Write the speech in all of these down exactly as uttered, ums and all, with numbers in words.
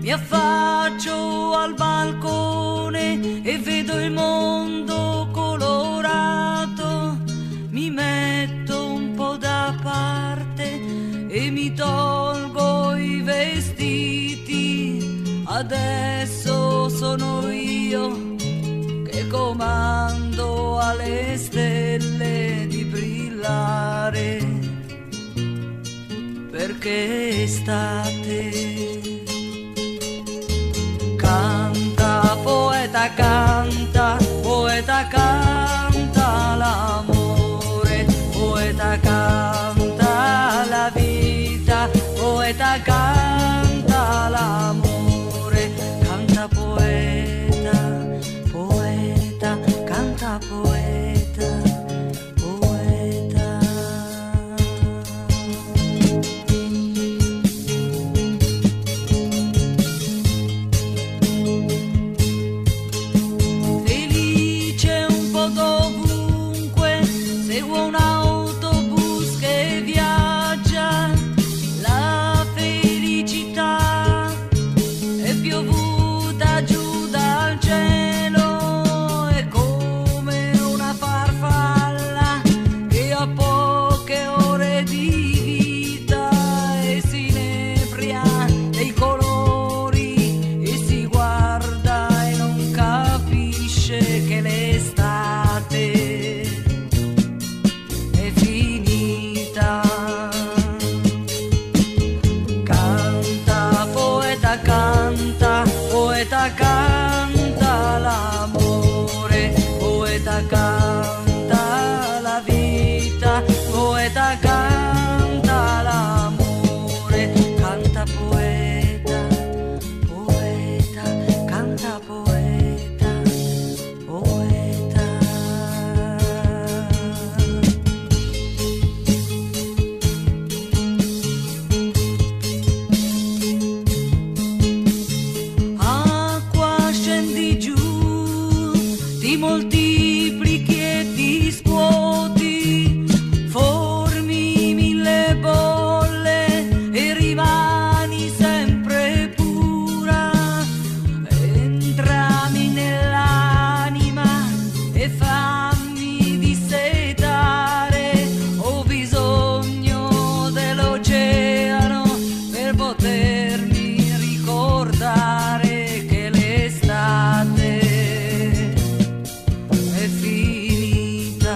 mi affaccio al balcone e vedo il mondo colorato, mi metto un po' da parte e mi tolgo i vestiti, adesso sono io che comando alle stelle di brillare, perché è estate. Canta, poeta, canta, poeta, canta l'amore, poeta, canta la vita, poeta, canta l'amore, canta poeta, poeta, canta poeta, poeta. Felice un po' dovunque, seguo un autobus che viaggia, la felicità è piovuta giù dal cielo, è come una farfalla che ha poche ore di vita e si inebria dei colori e si guarda e non capisce che l'estate è finita. Canta, poeta, canta, poeta, canta l'amore, poeta, canta la vita, poeta, canta l'amore, canta poeta, poeta, canta poeta, poeta. Acqua, scendi giù, ti moltiplichi e ti scuoti, formi mille bolle e rimani sempre pura, entrami nell'anima e fammi dissetare, ho bisogno dell'oceano per potermi ricordare che l'estate è finita.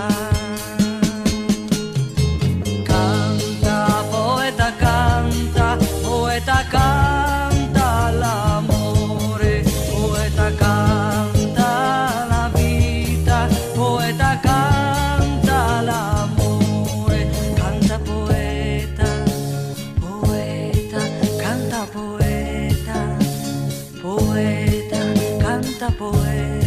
Canta, poeta, canta, poeta, canta l'amore, poeta, canta la vita, poeta, canta l'amore, canta poeta, poeta, canta poeta, poeta, canta poeta.